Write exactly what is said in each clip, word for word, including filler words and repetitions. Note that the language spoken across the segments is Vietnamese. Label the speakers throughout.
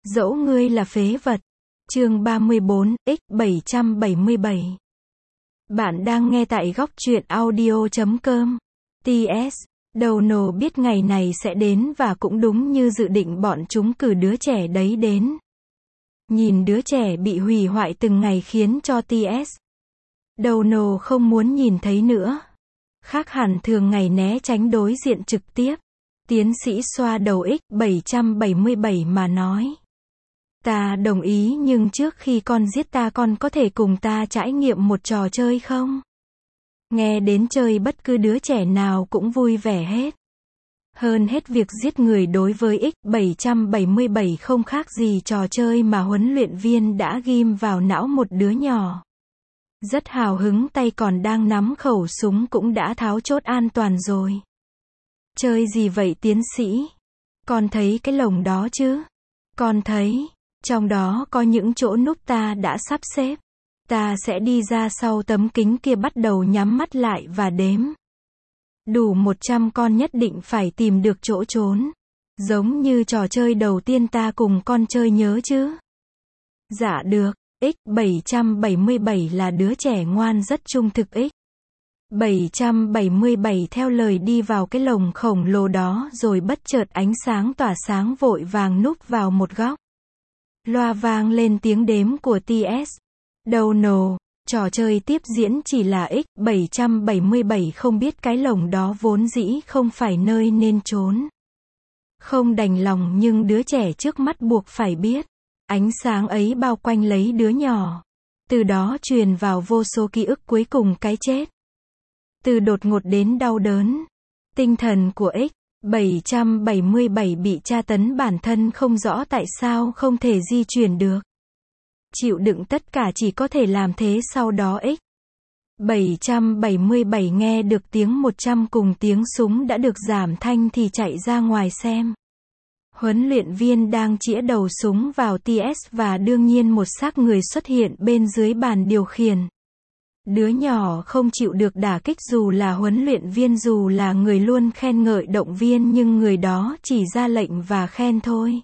Speaker 1: Dẫu ngươi là phế vật. Chương ba mươi bốn, x bảy trăm bảy mươi bảy. Bạn đang nghe tại góc truyện audio chấm com. tê ét. Đầu nổ biết ngày này sẽ đến và cũng đúng như dự định bọn chúng cử đứa trẻ đấy đến. Nhìn đứa trẻ bị hủy hoại từng ngày khiến cho tê ét. Đầu nổ không muốn nhìn thấy nữa. Khác hẳn thường ngày né tránh đối diện trực tiếp. Tiến sĩ xoa đầu x bảy trăm bảy mươi bảy mà nói. Ta đồng ý nhưng trước khi con giết ta con có thể cùng ta trải nghiệm một trò chơi không? Nghe đến chơi bất cứ đứa trẻ nào cũng vui vẻ hết. Hơn hết việc giết người đối với x bảy trăm bảy mươi bảy không khác gì trò chơi mà huấn luyện viên đã ghim vào não một đứa nhỏ. Rất hào hứng tay còn đang nắm khẩu súng cũng đã tháo chốt an toàn rồi. Chơi gì vậy tiến sĩ? Con thấy cái lồng đó chứ? Con thấy, trong đó có những chỗ núp ta đã sắp xếp. Ta sẽ đi ra sau tấm kính kia bắt đầu nhắm mắt lại và đếm. Đủ một trăm con nhất định phải tìm được chỗ trốn. Giống như trò chơi đầu tiên ta cùng con chơi nhớ chứ? Dạ được, x bảy trăm bảy mươi bảy là đứa trẻ ngoan rất trung thực x. bảy trăm bảy mươi bảy theo lời đi vào cái lồng khổng lồ đó rồi bất chợt ánh sáng tỏa sáng vội vàng núp vào một góc. Loa vang lên tiếng đếm của tê ét. Đầu nổ, trò chơi tiếp diễn chỉ là x bảy trăm bảy mươi bảy không biết cái lồng đó vốn dĩ không phải nơi nên trốn. Không đành lòng nhưng đứa trẻ trước mắt buộc phải biết. Ánh sáng ấy bao quanh lấy đứa nhỏ. Từ đó truyền vào vô số ký ức cuối cùng cái chết. Từ đột ngột đến đau đớn. Tinh thần của x bảy trăm bảy mươi bảy bị tra tấn bản thân không rõ tại sao không thể di chuyển được. Chịu đựng tất cả chỉ có thể làm thế sau đó x bảy trăm bảy mươi bảy nghe được tiếng một trăm cùng tiếng súng đã được giảm thanh thì chạy ra ngoài xem. Huấn luyện viên đang chĩa đầu súng vào tê ét và đương nhiên một xác người xuất hiện bên dưới bàn điều khiển. Đứa nhỏ không chịu được đả kích dù là huấn luyện viên dù là người luôn khen ngợi động viên nhưng người đó chỉ ra lệnh và khen thôi.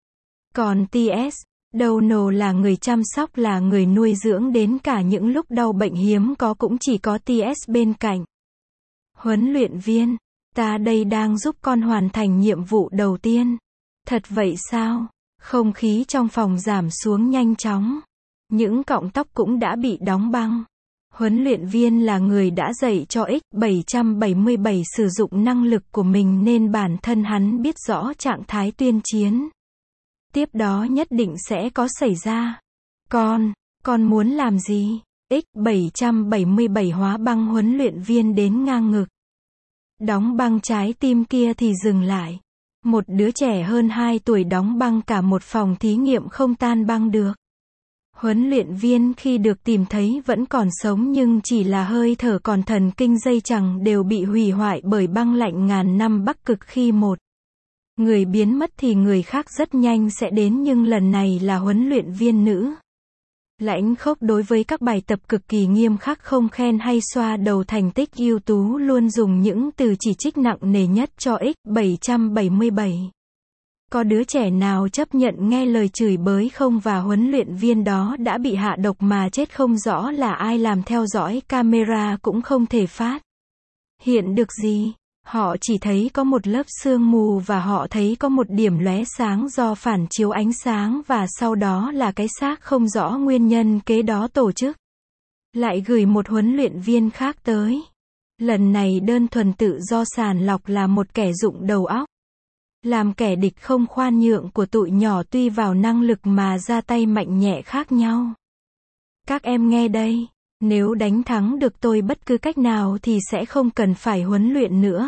Speaker 1: Còn tê ét, đầu nổ là người chăm sóc là người nuôi dưỡng đến cả những lúc đau bệnh hiếm có cũng chỉ có tê ét bên cạnh. Huấn luyện viên, ta đây đang giúp con hoàn thành nhiệm vụ đầu tiên. Thật vậy sao? Không khí trong phòng giảm xuống nhanh chóng. Những cọng tóc cũng đã bị đóng băng. Huấn luyện viên là người đã dạy cho x bảy trăm bảy mươi bảy sử dụng năng lực của mình nên bản thân hắn biết rõ trạng thái tuyên chiến. Tiếp đó nhất định sẽ có xảy ra. Con, con muốn làm gì? x bảy trăm bảy mươi bảy hóa băng huấn luyện viên đến ngang ngực. Đóng băng trái tim kia thì dừng lại. Một đứa trẻ hơn hai tuổi đóng băng cả một phòng thí nghiệm không tan băng được. Huấn luyện viên khi được tìm thấy vẫn còn sống nhưng chỉ là hơi thở còn thần kinh dây chằng đều bị hủy hoại bởi băng lạnh ngàn năm Bắc Cực khi một người biến mất thì người khác rất nhanh sẽ đến nhưng lần này là huấn luyện viên nữ. Lãnh khốc đối với các bài tập cực kỳ nghiêm khắc không khen hay xoa đầu thành tích ưu tú luôn dùng những từ chỉ trích nặng nề nhất cho x bảy trăm bảy mươi bảy. Có đứa trẻ nào chấp nhận nghe lời chửi bới không và huấn luyện viên đó đã bị hạ độc mà chết không rõ là ai làm theo dõi camera cũng không thể phát hiện được gì. Họ chỉ thấy có một lớp sương mù và họ thấy có một điểm lóe sáng do phản chiếu ánh sáng và sau đó là cái xác không rõ nguyên nhân kế đó tổ chức. Lại gửi một huấn luyện viên khác tới. Lần này đơn thuần tự do sàng lọc là một kẻ dụng đầu óc. Làm kẻ địch không khoan nhượng của tụi nhỏ tuy vào năng lực mà ra tay mạnh nhẹ khác nhau. Các em nghe đây. Nếu đánh thắng được tôi bất cứ cách nào thì sẽ không cần phải huấn luyện nữa.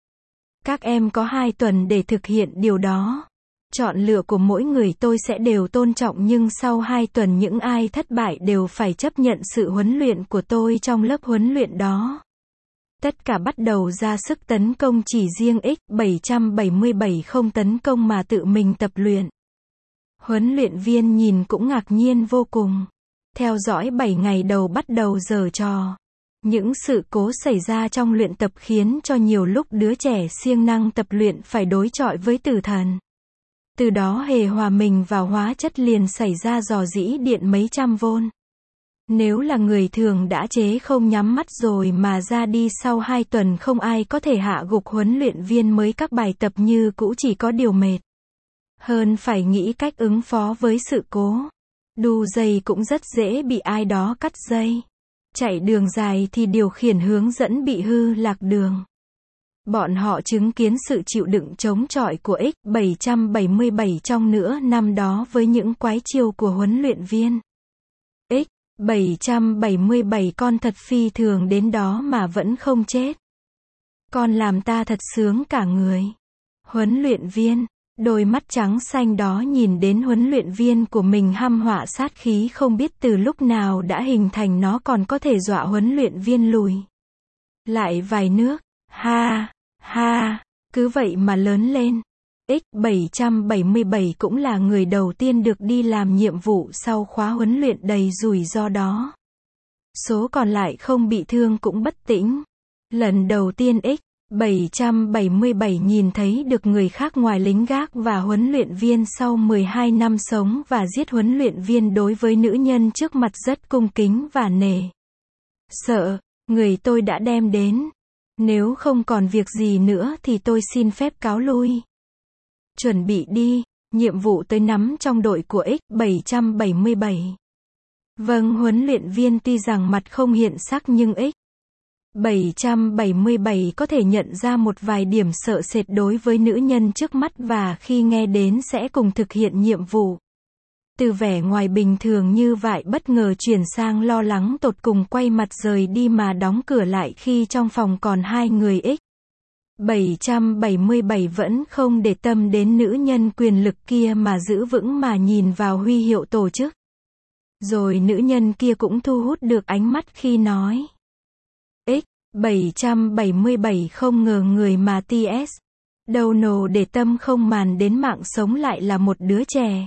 Speaker 1: Các em có hai tuần để thực hiện điều đó. Chọn lựa của mỗi người tôi sẽ đều tôn trọng nhưng sau hai tuần những ai thất bại đều phải chấp nhận sự huấn luyện của tôi trong lớp huấn luyện đó. Tất cả bắt đầu ra sức tấn công chỉ riêng x bảy trăm bảy mươi bảy không tấn công mà tự mình tập luyện. Huấn luyện viên nhìn cũng ngạc nhiên vô cùng. Theo dõi bảy ngày đầu bắt đầu giở trò. Những sự cố xảy ra trong luyện tập khiến cho nhiều lúc đứa trẻ siêng năng tập luyện phải đối chọi với tử thần. Từ đó hề hòa mình vào hóa chất liền xảy ra rò rỉ điện mấy trăm vôn. Nếu là người thường đã chế không nhắm mắt rồi mà ra đi sau hai tuần không ai có thể hạ gục huấn luyện viên mới, các bài tập như cũ chỉ có điều mệt hơn phải nghĩ cách ứng phó với sự cố. Đu dây cũng rất dễ bị ai đó cắt dây. Chạy đường dài thì điều khiển hướng dẫn bị hư lạc đường. Bọn họ chứng kiến sự chịu đựng chống chọi của X bảy bảy bảy trong nửa năm đó với những quái chiêu của huấn luyện viên. X bảy bảy bảy con thật phi thường đến đó mà vẫn không chết. Con làm ta thật sướng cả người. Huấn luyện viên, đôi mắt trắng xanh đó nhìn đến huấn luyện viên của mình hăm họa sát khí không biết từ lúc nào đã hình thành, nó còn có thể dọa huấn luyện viên lùi lại vài nước. Ha, ha, cứ vậy mà lớn lên. X bảy bảy bảy cũng là người đầu tiên được đi làm nhiệm vụ sau khóa huấn luyện đầy rủi ro đó. Số còn lại không bị thương cũng bất tĩnh. Lần đầu tiên X bảy bảy bảy nhìn thấy được người khác ngoài lính gác và huấn luyện viên sau mười hai năm sống và giết huấn luyện viên đối với nữ nhân trước mặt rất cung kính và nể sợ. Người tôi đã đem đến. Nếu không còn việc gì nữa thì tôi xin phép cáo lui. Chuẩn bị đi, nhiệm vụ tới nắm trong đội của X bảy bảy bảy. Vâng, huấn luyện viên tuy rằng mặt không hiện sắc nhưng X bảy bảy bảy có thể nhận ra một vài điểm sợ sệt đối với nữ nhân trước mắt và khi nghe đến sẽ cùng thực hiện nhiệm vụ. Từ vẻ ngoài bình thường như vậy bất ngờ chuyển sang lo lắng tột cùng, quay mặt rời đi mà đóng cửa lại khi trong phòng còn hai người. X bảy bảy bảy vẫn không để tâm đến nữ nhân quyền lực kia mà giữ vững mà nhìn vào huy hiệu tổ chức. Rồi nữ nhân kia cũng thu hút được ánh mắt khi nói. X bảy bảy bảy không ngờ người mà tê ét Donald để tâm không màn đến mạng sống lại là một đứa trẻ.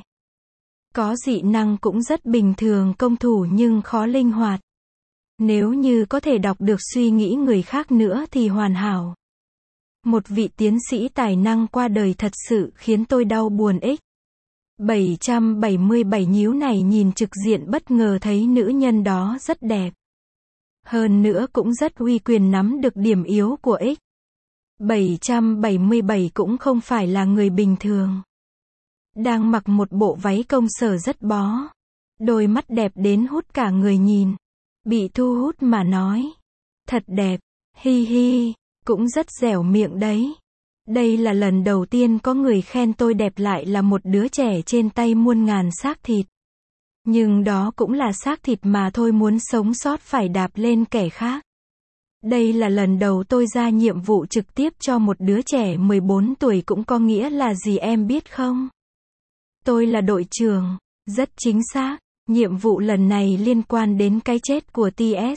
Speaker 1: Có dị năng cũng rất bình thường, công thủ nhưng khó linh hoạt. Nếu như có thể đọc được suy nghĩ người khác nữa thì hoàn hảo. Một vị tiến sĩ tài năng qua đời thật sự khiến tôi đau buồn. X bảy bảy bảy nhíu này nhìn trực diện bất ngờ thấy nữ nhân đó rất đẹp. Hơn nữa cũng rất uy quyền, nắm được điểm yếu của X bảy bảy bảy cũng không phải là người bình thường. Đang mặc một bộ váy công sở rất bó. Đôi mắt đẹp đến hút cả người nhìn. Bị thu hút mà nói. Thật đẹp. Hi hi. Cũng rất dẻo miệng đấy. Đây là lần đầu tiên có người khen tôi đẹp lại là một đứa trẻ trên tay muôn ngàn xác thịt. Nhưng đó cũng là xác thịt mà thôi, muốn sống sót phải đạp lên kẻ khác. Đây là lần đầu tôi ra nhiệm vụ trực tiếp cho một đứa trẻ mười bốn tuổi, cũng có nghĩa là gì em biết không? Tôi là đội trưởng. Rất chính xác. Nhiệm vụ lần này liên quan đến cái chết của tê ét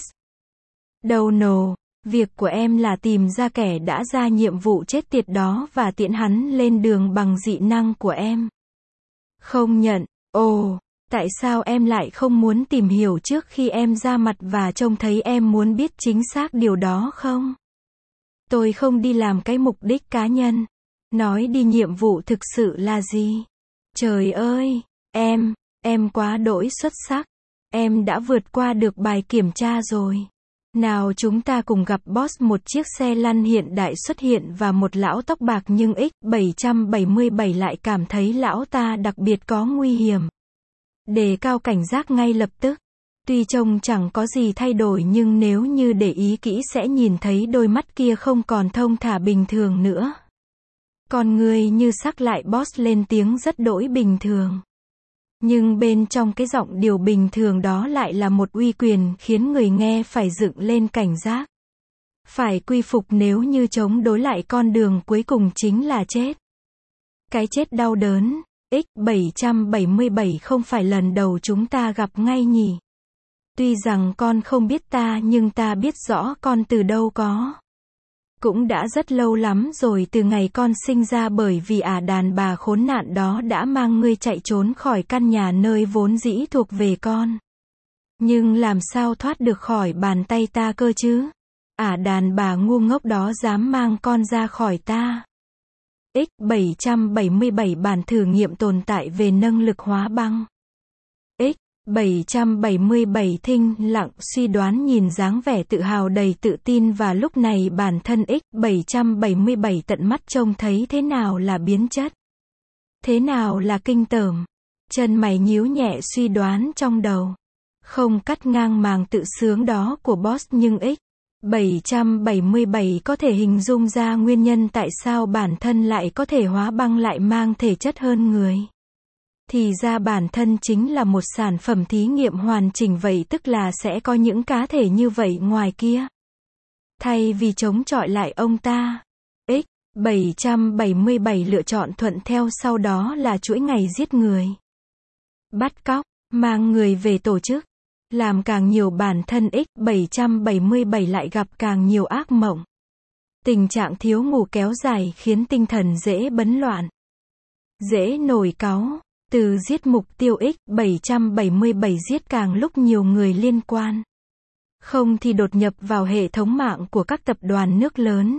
Speaker 1: Donald. Việc của em là tìm ra kẻ đã ra nhiệm vụ chết tiệt đó và tiễn hắn lên đường bằng dị năng của em. Không nhận. Ồ, tại sao em lại không muốn tìm hiểu trước khi em ra mặt và trông thấy em muốn biết chính xác điều đó không? Tôi không đi làm cái mục đích cá nhân. Nói đi, nhiệm vụ thực sự là gì? Trời ơi, em, em quá đỗi xuất sắc. Em đã vượt qua được bài kiểm tra rồi. Nào chúng ta cùng gặp boss. Một chiếc xe lăn hiện đại xuất hiện và một lão tóc bạc, nhưng X bảy bảy bảy lại cảm thấy lão ta đặc biệt có nguy hiểm. Đề cao cảnh giác ngay lập tức. Tuy trông chẳng có gì thay đổi nhưng nếu như để ý kỹ sẽ nhìn thấy đôi mắt kia không còn thông thả bình thường nữa. Con người như sắc lại. Boss lên tiếng rất đỗi bình thường. Nhưng bên trong cái giọng điệu bình thường đó lại là một uy quyền khiến người nghe phải dựng lên cảnh giác. Phải quy phục, nếu như chống đối lại con đường cuối cùng chính là chết. Cái chết đau đớn. X bảy bảy bảy không phải lần đầu chúng ta gặp ngay nhỉ? Tuy rằng con không biết ta nhưng ta biết rõ con từ đâu có. Cũng đã rất lâu lắm rồi, từ ngày con sinh ra, bởi vì ả đàn bà khốn nạn đó đã mang ngươi chạy trốn khỏi căn nhà nơi vốn dĩ thuộc về con. Nhưng làm sao thoát được khỏi bàn tay ta cơ chứ? Ả đàn bà ngu ngốc đó dám mang con ra khỏi ta. ích bảy trăm bảy mươi bảy bản thử nghiệm tồn tại về năng lực hóa băng. ích bảy trăm bảy mươi bảy thinh lặng suy đoán nhìn dáng vẻ tự hào đầy tự tin và lúc này bản thân ích bảy trăm bảy mươi bảy tận mắt trông thấy thế nào là biến chất. Thế nào là kinh tởm. Chân mày nhíu nhẹ suy đoán trong đầu. Không cắt ngang màng tự sướng đó của boss nhưng ích bảy trăm bảy mươi bảy có thể hình dung ra nguyên nhân tại sao bản thân lại có thể hóa băng lại mang thể chất hơn người. Thì ra bản thân chính là một sản phẩm thí nghiệm hoàn chỉnh vậy tức là sẽ có những cá thể như vậy ngoài kia. Thay vì chống chọi lại ông ta, ích bảy trăm bảy mươi bảy lựa chọn thuận theo sau đó là chuỗi ngày giết người, bắt cóc, mang người về tổ chức. Làm càng nhiều bản thân ích bảy trăm bảy mươi bảy lại gặp càng nhiều ác mộng. Tình trạng thiếu ngủ kéo dài khiến tinh thần dễ bấn loạn, dễ nổi cáu. Từ giết mục tiêu ích bảy trăm bảy mươi bảy giết càng lúc nhiều người liên quan. Không thì đột nhập vào hệ thống mạng của các tập đoàn nước lớn.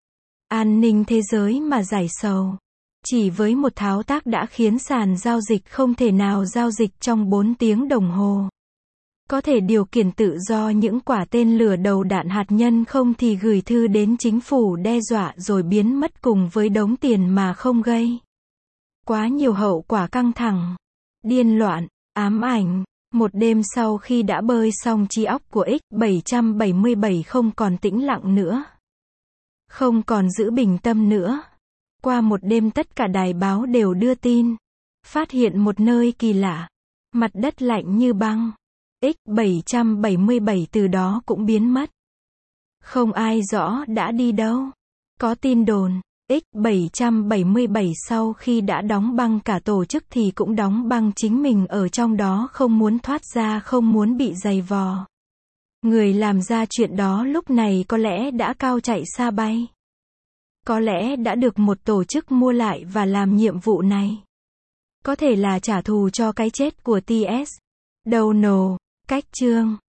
Speaker 1: An ninh thế giới mà giải sầu. Chỉ với một thao tác đã khiến sàn giao dịch không thể nào giao dịch trong bốn tiếng đồng hồ. Có thể điều khiển tự do những quả tên lửa đầu đạn hạt nhân không thì gửi thư đến chính phủ đe dọa rồi biến mất cùng với đống tiền mà không gây quá nhiều hậu quả căng thẳng, điên loạn, ám ảnh. Một đêm sau khi đã bơi xong trí óc của ích bảy trăm bảy mươi bảy không còn tĩnh lặng nữa. Không còn giữ bình tâm nữa. Qua một đêm tất cả đài báo đều đưa tin. Phát hiện một nơi kỳ lạ. Mặt đất lạnh như băng. ích bảy trăm bảy mươi bảy từ đó cũng biến mất. Không ai rõ đã đi đâu. Có tin đồn. ích bảy trăm bảy mươi bảy sau khi đã đóng băng cả tổ chức thì cũng đóng băng chính mình ở trong đó không muốn thoát ra không muốn bị giày vò. Người làm ra chuyện đó lúc này có lẽ đã cao chạy xa bay. Có lẽ đã được một tổ chức mua lại và làm nhiệm vụ này. Có thể là trả thù cho cái chết của tê ét. Đầu nổ, cách chương.